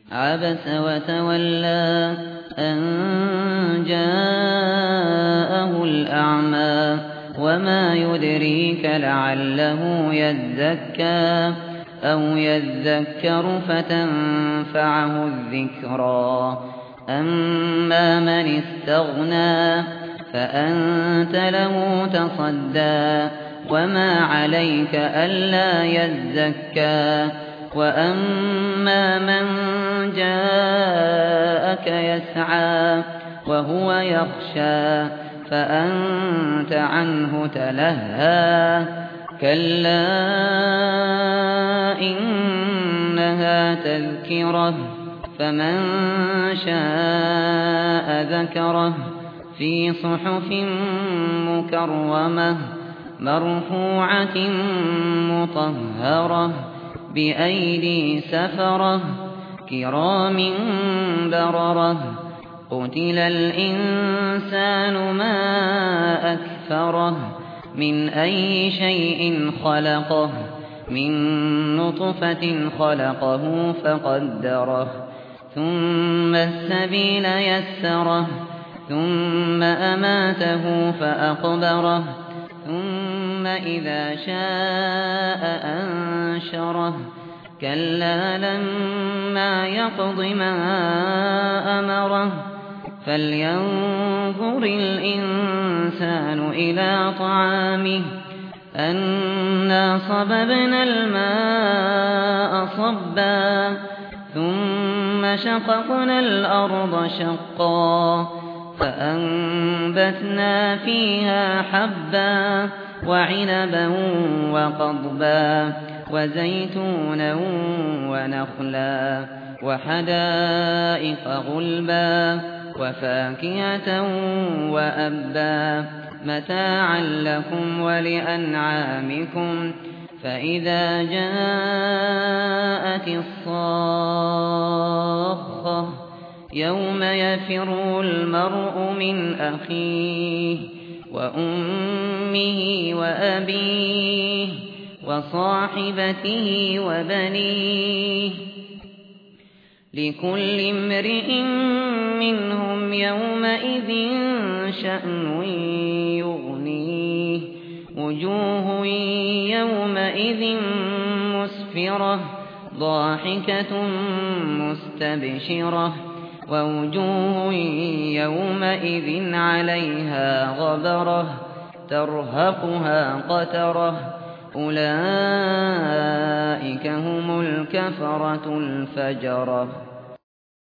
عبس وتولى أن جاءه الأعمى وما يدريك لعله يزكى أو يذكر فتنفعه الذكرى أما من استغنى فأنت له تصدى وما عليك ألا يزكى وأما من جاءك يسعى وهو يخشى فأنت عنه تلهى كلا إنها تذكرة فمن شاء ذكره في صحف مكرمة مرفوعة مطهرة بأيدي سفرة كرام بررة قتل الإنسان ما أكفره من أي شيء خلقه من نطفة خلقه فقدره ثم السبيل يسره ثم أماته فأقبره ثم إذا شاء أنشره كلا لما يقض ما أمره فلينظر الإنسان إلى طعامه أنا صببنا الماء صبا ثم شققنا الأرض شقا فأنبتنا فيها حبا وعنبا وقضبا وزيتونا ونخلا وحدائق غلبا وفاكهة وأبا متاعا لكم ولأنعامكم فإذا جاءت الصاخة يوم يفر المرء من أخيه وأمه وأبيه وصاحبته وبنيه لكل امرئ منهم يومئذ شأن يغنيه وجوه يومئذ مسفرة ضاحكة مستبشرة ووجوه يومئذ عليها غبرة ترهقها قترة أولئك هم الكفرة الفجرة.